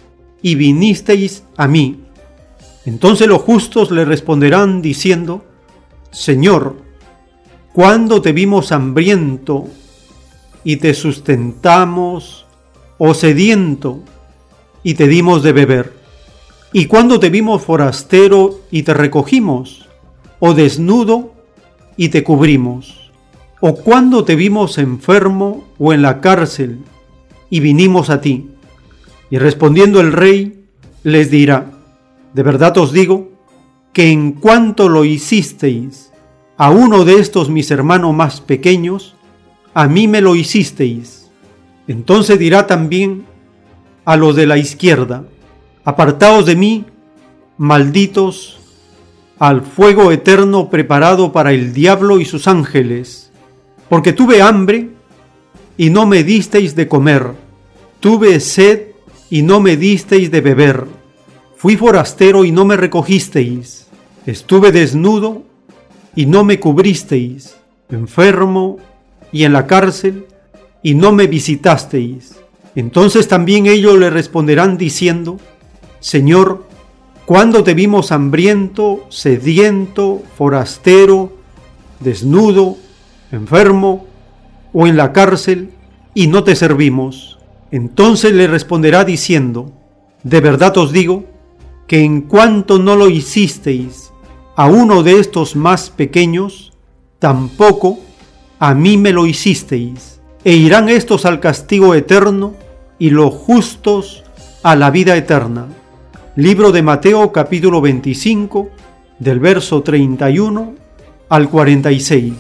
y vinisteis a mí. Entonces los justos le responderán diciendo: Señor, ¿cuándo te vimos hambriento y te sustentamos, o sediento y te dimos de beber? ¿Y cuándo te vimos forastero y te recogimos, o desnudo y te cubrimos? ¿O cuándo te vimos enfermo o en la cárcel y vinimos a ti? Y respondiendo el rey les dirá: de verdad os digo que en cuanto lo hicisteis a uno de estos mis hermanos más pequeños, a mí me lo hicisteis. Entonces dirá también a los de la izquierda: apartaos de mí, malditos, al fuego eterno preparado para el diablo y sus ángeles, porque tuve hambre y no me disteis de comer, tuve sed y no me disteis de beber, fui forastero y no me recogisteis, estuve desnudo y no me cubristeis, enfermo y en la cárcel y no me visitasteis. Entonces también ellos le responderán diciendo: Señor, ¿cuándo te vimos hambriento, sediento, forastero, desnudo, enfermo o en la cárcel y no te servimos? Entonces le responderá diciendo: de verdad os digo que en cuanto no lo hicisteis a uno de estos más pequeños, tampoco a mí me lo hicisteis. E irán estos al castigo eterno y los justos a la vida eterna. Libro de Mateo, capítulo 25, del verso 31 al 46.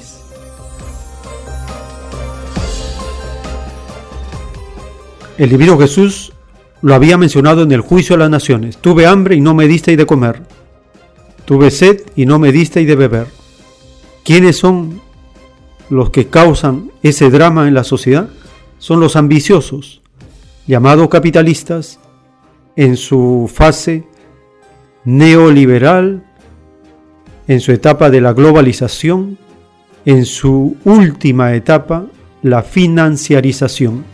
El divino Jesús lo había mencionado en el juicio a las naciones: tuve hambre y no me disteis de comer, tuve sed y no me disteis de beber. ¿Quiénes son los que causan ese drama en la sociedad? Son los ambiciosos, llamados capitalistas, en su fase neoliberal, en su etapa de la globalización, en su última etapa, la financiarización.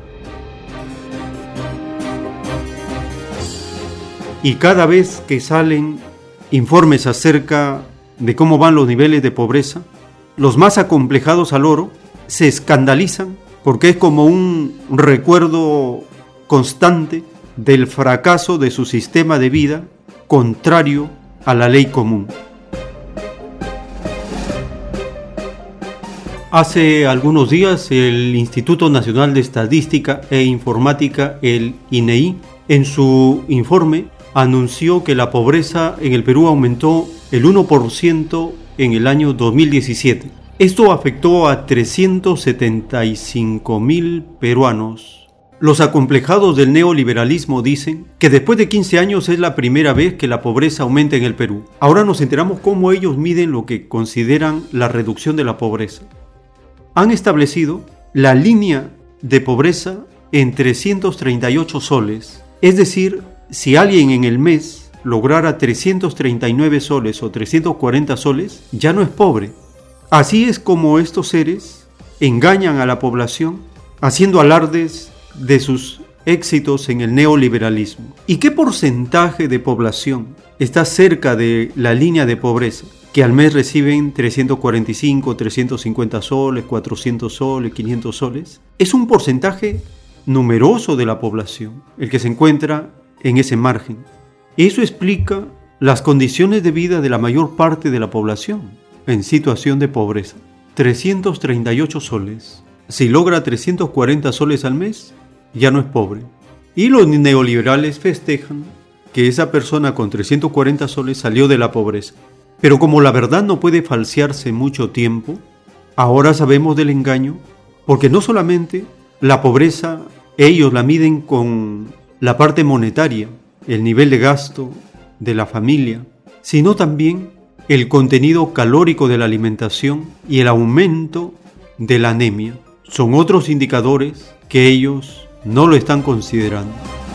Y cada vez que salen informes acerca de cómo van los niveles de pobreza, los más acomplejados al oro se escandalizan porque es como un recuerdo constante del fracaso de su sistema de vida contrario a la ley común. Hace algunos días el Instituto Nacional de Estadística e Informática, el INEI, en su informe anunció que la pobreza en el Perú aumentó el 1% en el año 2017. Esto afectó a 375,000 peruanos. Los acomplejados del neoliberalismo dicen que después de 15 años es la primera vez que la pobreza aumenta en el Perú. Ahora nos enteramos cómo ellos miden lo que consideran la reducción de la pobreza. Han establecido la línea de pobreza en 338 soles, es decir, si alguien en el mes lograra 339 soles o 340 soles, ya no es pobre. Así es como estos seres engañan a la población, haciendo alardes de sus éxitos en el neoliberalismo. ¿Y qué porcentaje de población está cerca de la línea de pobreza? Que al mes reciben 345, 350 soles, 400 soles, 500 soles. Es un porcentaje numeroso de la población el que se encuentra en ese margen. Eso explica las condiciones de vida de la mayor parte de la población en situación de pobreza. 338 soles. Si logra 340 soles al mes, ya no es pobre. Y los neoliberales festejan que esa persona con 340 soles salió de la pobreza. Pero como la verdad no puede falsearse mucho tiempo, ahora sabemos del engaño, porque no solamente la pobreza ellos la miden con la parte monetaria, el nivel de gasto de la familia, sino también el contenido calórico de la alimentación y el aumento de la anemia. Son otros indicadores que ellos no lo están considerando.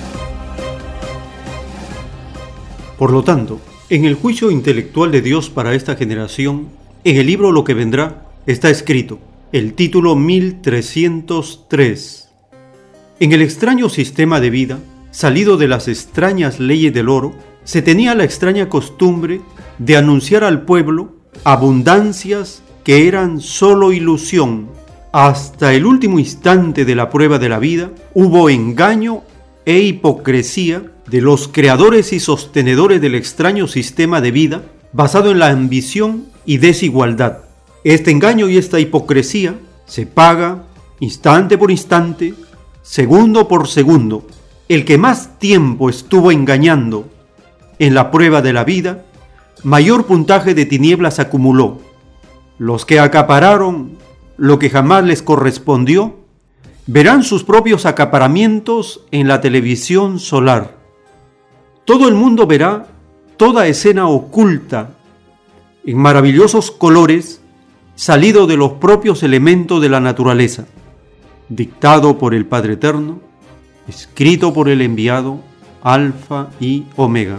Por lo tanto, en el juicio intelectual de Dios para esta generación, en el libro Lo que vendrá, está escrito, el título 1303. En el extraño sistema de vida, salido de las extrañas leyes del oro, se tenía la extraña costumbre de anunciar al pueblo abundancias que eran solo ilusión. Hasta el último instante de la prueba de la vida hubo engaño e hipocresía de los creadores y sostenedores del extraño sistema de vida basado en la ambición y desigualdad. Este engaño y esta hipocresía se paga instante por instante, segundo por segundo. El que más tiempo estuvo engañando en la prueba de la vida, mayor puntaje de tinieblas acumuló. Los que acapararon lo que jamás les correspondió, verán sus propios acaparamientos en la televisión solar. Todo el mundo verá toda escena oculta en maravillosos colores salido de los propios elementos de la naturaleza, dictado por el Padre Eterno, escrito por el enviado Alfa y Omega.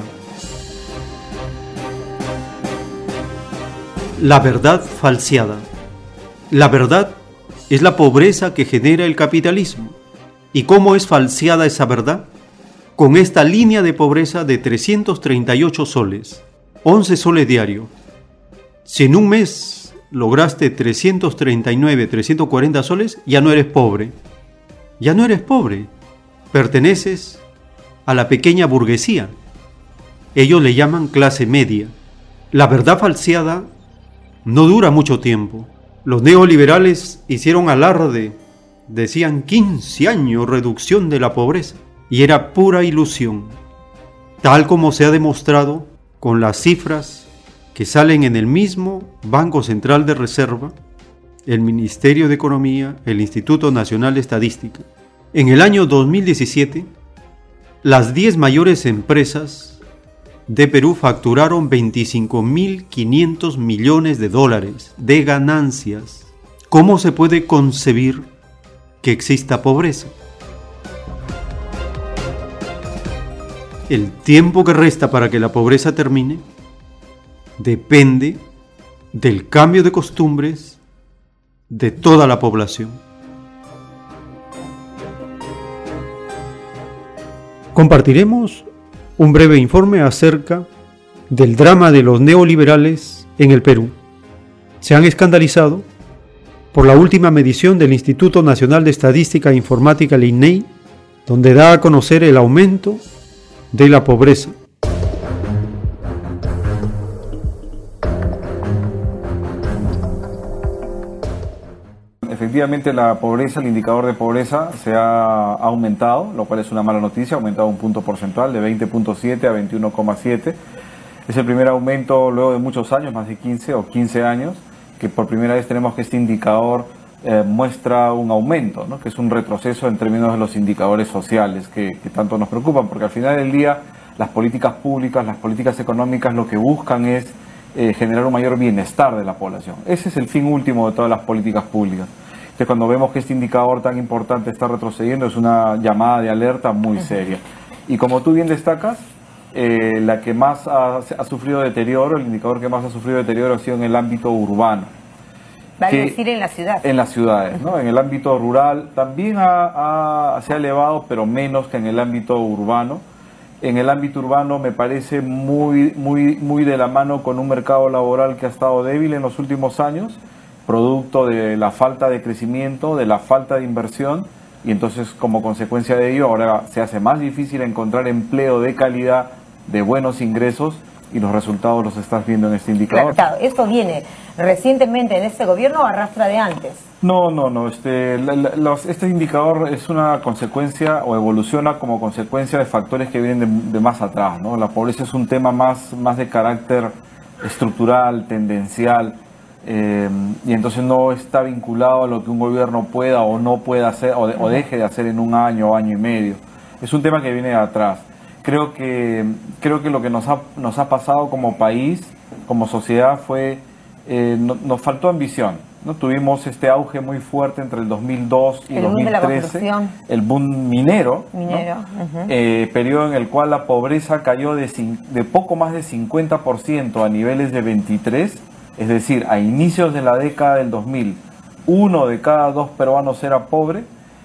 La verdad falseada. La verdad es la pobreza que genera el capitalismo. ¿Y cómo es falseada esa verdad? Con esta línea de pobreza de 338 soles, 11 soles diarios. Si en un mes lograste 339, 340 soles, ya no eres pobre. Ya no eres pobre. Perteneces a la pequeña burguesía. Ellos le llaman clase media. La verdad falseada no dura mucho tiempo. Los neoliberales hicieron alarde, decían 15 años reducción de la pobreza, y era pura ilusión, tal como se ha demostrado con las cifras que salen en el mismo Banco Central de Reserva, el Ministerio de Economía, el Instituto Nacional de Estadística. En el año 2017, las 10 mayores empresas de Perú facturaron 25.500 millones de dólares de ganancias. ¿Cómo se puede concebir que exista pobreza? El tiempo que resta para que la pobreza termine depende del cambio de costumbres de toda la población. Compartiremos un breve informe acerca del drama de los neoliberales en el Perú. Se han escandalizado por la última medición del Instituto Nacional de Estadística e Informática, el INEI, donde da a conocer el aumento de la pobreza. Efectivamente, la pobreza, el indicador de pobreza se ha aumentado, lo cual es una mala noticia, ha aumentado un punto porcentual de 20.7 a 21.7. Es el primer aumento luego de muchos años, más de 15 años, que por primera vez tenemos que este indicador muestra un aumento, ¿no? Que es un retroceso en términos de los indicadores sociales que tanto nos preocupan, porque al final del día las políticas públicas, las políticas económicas lo que buscan es generar un mayor bienestar de la población. Ese es el fin último de todas las políticas públicas. Entonces, cuando vemos que este indicador tan importante está retrocediendo, es una llamada de alerta muy seria. Y como tú bien destacas, la que más ha sufrido deterioro, el indicador que más ha sufrido deterioro ha sido en el ámbito urbano. Vale decir en la ciudad. En las ciudades, ¿no? En el ámbito rural también se ha elevado, pero menos que en el ámbito urbano. En el ámbito urbano me parece muy de la mano con un mercado laboral que ha estado débil en los últimos años, producto de la falta de crecimiento, de la falta de inversión, y entonces como consecuencia de ello ahora se hace más difícil encontrar empleo de calidad, de buenos ingresos, y los resultados los estás viendo en este indicador. Claro, ¿esto viene recientemente en este gobierno o arrastra de antes? No. Este indicador es una consecuencia o evoluciona como consecuencia de factores que vienen de más atrás, ¿no? La pobreza es un tema más de carácter estructural, tendencial, y entonces no está vinculado a lo que un gobierno pueda o no pueda hacer o deje de hacer en un año o año y medio. Es un tema que viene de atrás. Creo que lo que nos ha pasado como país, como sociedad, fue nos faltó ambición, ¿no? Tuvimos este auge muy fuerte entre el 2002 y 2013, el boom minero, ¿no? Periodo en el cual la pobreza cayó de poco más de 50% a niveles de 23%, es decir, a inicios de la década del 2000, 1 de cada 2 peruanos era pobre,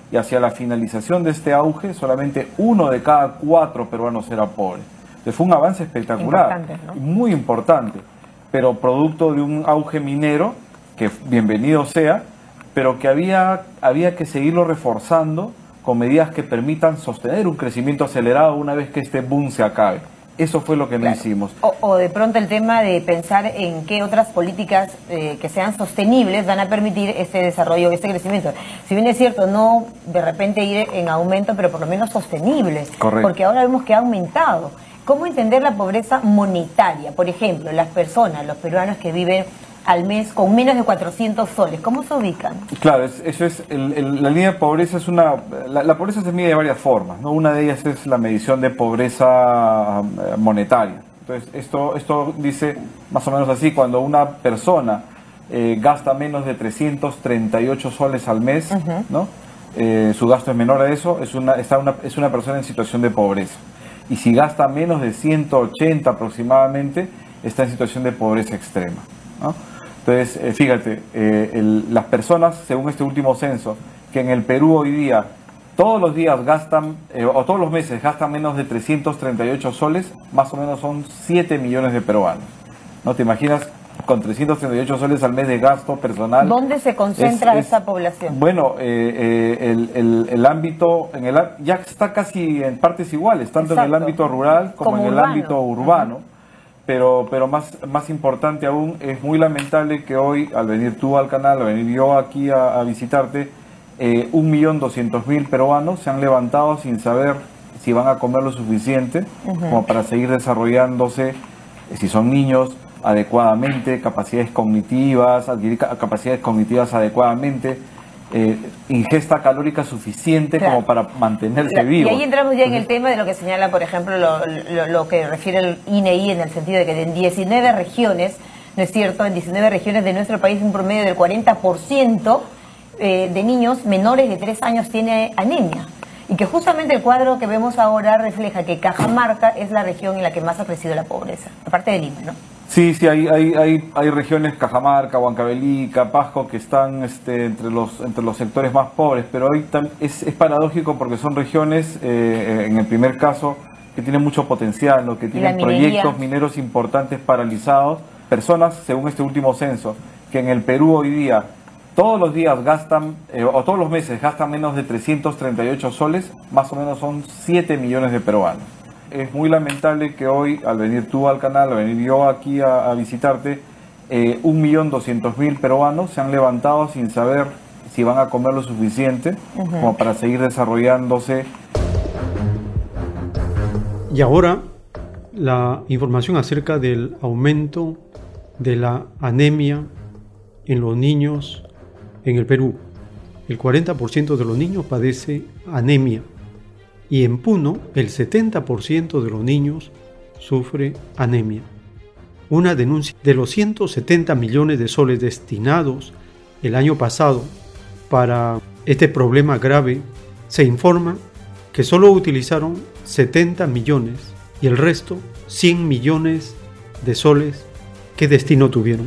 y hacia la finalización de este auge, solamente 1 de cada 4 peruanos era pobre. Entonces fue un avance espectacular, ¿no? Muy importante, pero producto de un auge minero, que bienvenido sea, pero que había que seguirlo reforzando con medidas que permitan sostener un crecimiento acelerado una vez que este boom se acabe. Eso fue lo que no hicimos. O de pronto el tema de pensar en qué otras políticas que sean sostenibles van a permitir este desarrollo, este crecimiento. Si bien es cierto, no de repente ir en aumento, pero por lo menos sostenible. Correcto. Porque ahora vemos que ha aumentado. ¿Cómo entender la pobreza monetaria? Por ejemplo, las personas, los peruanos que viven al mes con menos de 400 soles, ¿cómo se ubican? Claro, eso es la línea de pobreza es la pobreza se mide de varias formas, ¿no? Una de ellas es la medición de pobreza monetaria. Entonces, esto dice más o menos así: cuando una persona gasta menos de 338 soles al mes, ¿no? Su gasto es menor a eso, es una persona en situación de pobreza. Y si gasta menos de 180 aproximadamente, está en situación de pobreza extrema, ¿no? Entonces, fíjate, las personas, según este último censo, que en el Perú hoy día todos los días gastan, o todos los meses gastan menos de 338 soles, más o menos son 7 millones de peruanos. ¿No te imaginas con 338 soles al mes de gasto personal? ¿Dónde se concentra esa población? Bueno, el ámbito, ya está casi en partes iguales, tanto en el ámbito rural como en el ámbito urbano. Pero más importante aún, es muy lamentable que hoy, al venir tú al canal, al venir yo aquí a visitarte, 1.200.000 peruanos se han levantado sin saber si van a comer lo suficiente como para seguir desarrollándose, si son niños, adecuadamente, capacidades cognitivas, adquirir capacidades cognitivas adecuadamente, ingesta calórica suficiente como para mantenerse vivo. Y ahí entramos ya en el tema de lo que señala, por ejemplo, lo que refiere el INEI, en el sentido de que en 19 regiones, ¿no es cierto?, en 19 regiones de nuestro país un promedio del 40% de niños menores de 3 años tiene anemia. Y que justamente el cuadro que vemos ahora refleja que Cajamarca es la región en la que más ha crecido la pobreza, aparte de Lima, ¿no? Sí, hay regiones, Cajamarca, Huancavelica, Pasco, que están entre los sectores más pobres, pero hoy es paradójico porque son regiones, en el primer caso, que tienen mucho potencial, ¿no? Que tienen proyectos mineros importantes paralizados. Personas, según este último censo, que en el Perú hoy día todos los días gastan, o todos los meses gastan menos de 338 soles, más o menos son 7 millones de peruanos. Es muy lamentable que hoy, al venir tú al canal, al venir yo aquí a visitarte, 1.200.000 peruanos se han levantado sin saber si van a comer lo suficiente como para seguir desarrollándose. Y ahora, la información acerca del aumento de la anemia en los niños en el Perú. El 40% de los niños padece anemia. Y en Puno, el 70% de los niños sufre anemia. Una denuncia de los 170 millones de soles destinados el año pasado para este problema grave, se informa que solo utilizaron 70 millones y el resto, 100 millones de soles, ¿qué destino tuvieron?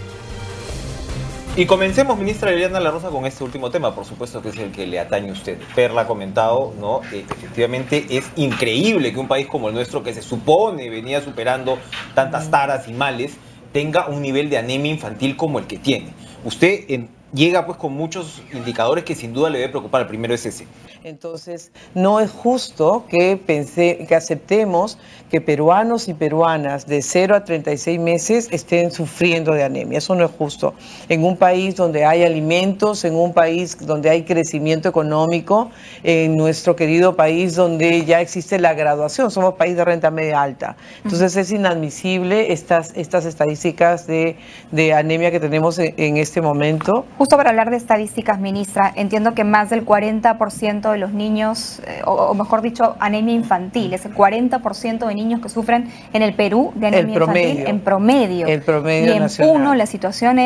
Y comencemos, ministra Liliana La Rosa, con este último tema, por supuesto que es el que le atañe a usted. Perla ha comentado, ¿no? Efectivamente es increíble que un país como el nuestro, que se supone venía superando tantas taras y males, tenga un nivel de anemia infantil como el que tiene. Usted llega pues con muchos indicadores que sin duda le debe preocupar. El primero es ese. Entonces, no es justo que aceptemos que peruanos y peruanas de 0 a 36 meses estén sufriendo de anemia. Eso no es justo. En un país donde hay alimentos, en un país donde hay crecimiento económico, en nuestro querido país donde ya existe la graduación, somos país de renta media alta. Entonces, es inadmisible estas estadísticas de anemia que tenemos en este momento. Justo para hablar de estadísticas, ministra, entiendo que más del 40% de los niños, o mejor dicho, anemia infantil, es el 40% de niños que sufren en el Perú de anemia infantil en promedio. El promedio y en nacional. Puno la situación es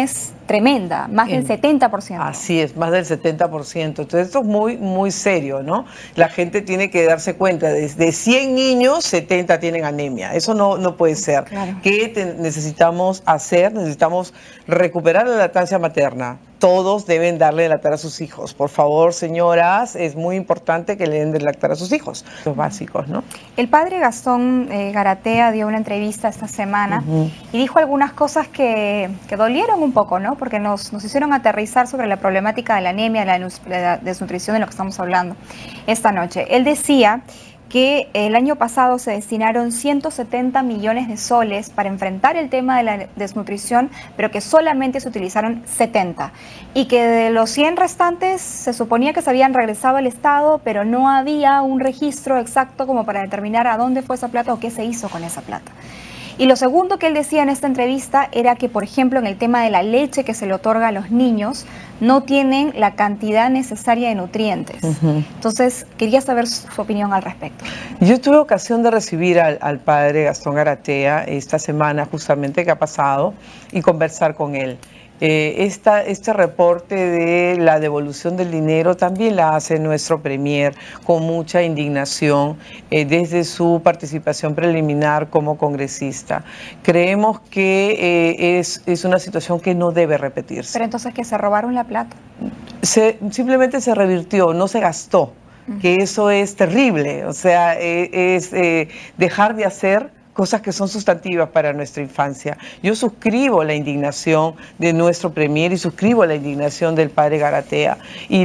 tremenda, más del 70%. Así es, más del 70%. Entonces esto es muy, muy serio, ¿no? La gente tiene que darse cuenta, de 100 niños, 70 tienen anemia. Eso no puede ser. Claro. ¿Qué necesitamos hacer? Necesitamos recuperar la lactancia materna. Todos deben darle de lactar a sus hijos. Por favor, señoras, es muy importante que le den de lactar a sus hijos. Los básicos, ¿no? El padre Gastón Garatea dio una entrevista esta semana y dijo algunas cosas que dolieron un poco, ¿no? Porque nos hicieron aterrizar sobre la problemática de la anemia, de la desnutrición, de lo que estamos hablando esta noche. Él decía que el año pasado se destinaron 170 millones de soles para enfrentar el tema de la desnutrición, pero que solamente se utilizaron 70. Y que de los 100 restantes se suponía que se habían regresado al Estado, pero no había un registro exacto como para determinar a dónde fue esa plata o qué se hizo con esa plata. Y lo segundo que él decía en esta entrevista era que, por ejemplo, en el tema de la leche que se le otorga a los niños, no tienen la cantidad necesaria de nutrientes. Entonces, quería saber su opinión al respecto. Yo tuve ocasión de recibir al padre Gastón Garatea esta semana justamente que ha pasado y conversar con él. Este reporte de la devolución del dinero también la hace nuestro premier con mucha indignación desde su participación preliminar como congresista. Creemos que es una situación que no debe repetirse. Pero entonces, ¿que se robaron la plata? Simplemente se revirtió, no se gastó, que eso es terrible. O sea, es dejar de hacer cosas que son sustantivas para nuestra infancia. Yo suscribo la indignación de nuestro premier y suscribo la indignación del padre Garatea y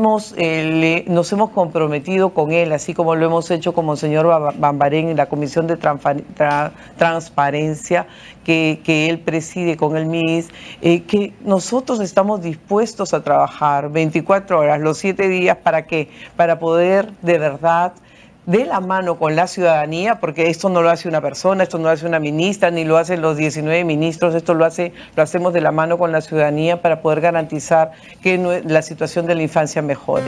nos hemos comprometido con él, así como lo hemos hecho con Monseñor Bambarén en la Comisión de Transparencia que él preside con el MIS, que nosotros estamos dispuestos a trabajar 24 horas, los 7 días, ¿para qué? Para poder de verdad de la mano con la ciudadanía, porque esto no lo hace una persona, esto no lo hace una ministra, ni lo hacen los 19 ministros, esto lo hacemos de la mano con la ciudadanía para poder garantizar que la situación de la infancia mejore.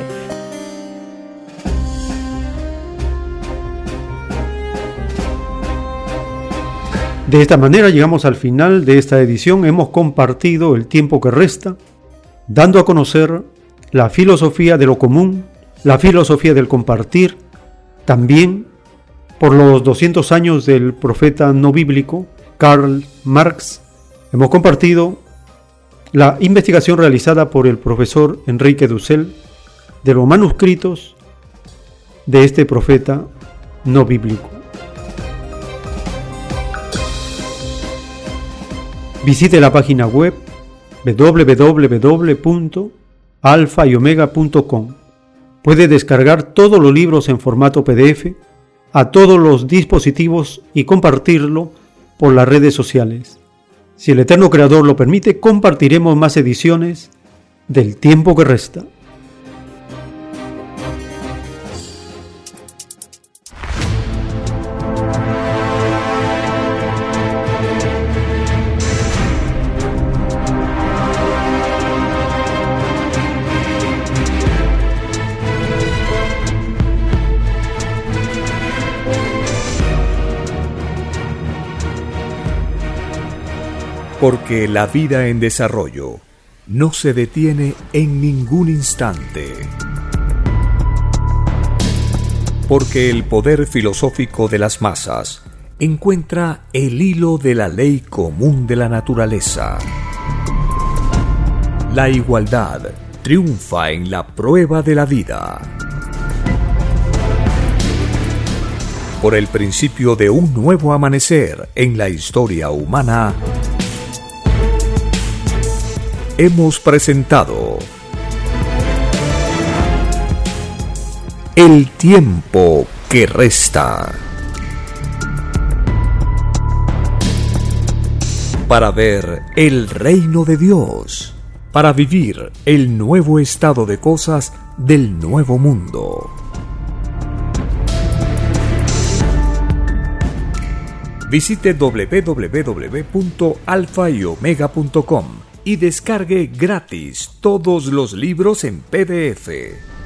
De esta manera llegamos al final de esta edición. Hemos compartido el tiempo que resta, dando a conocer la filosofía de lo común, la filosofía del compartir. También, por los 200 años del profeta no bíblico, Karl Marx, hemos compartido la investigación realizada por el profesor Enrique Dussel de los manuscritos de este profeta no bíblico. Visite la página web www.alfayomega.com. Puede descargar todos los libros en formato PDF a todos los dispositivos y compartirlo por las redes sociales. Si el Eterno Creador lo permite, compartiremos más ediciones del tiempo que resta. Porque la vida en desarrollo no se detiene en ningún instante. Porque el poder filosófico de las masas encuentra el hilo de la ley común de la naturaleza. La igualdad triunfa en la prueba de la vida. Por el principio de un nuevo amanecer en la historia humana, hemos presentado El tiempo que resta. Para ver el reino de Dios, para vivir el nuevo estado de cosas del nuevo mundo. Visite www.alfayomega.com y descargue gratis todos los libros en PDF.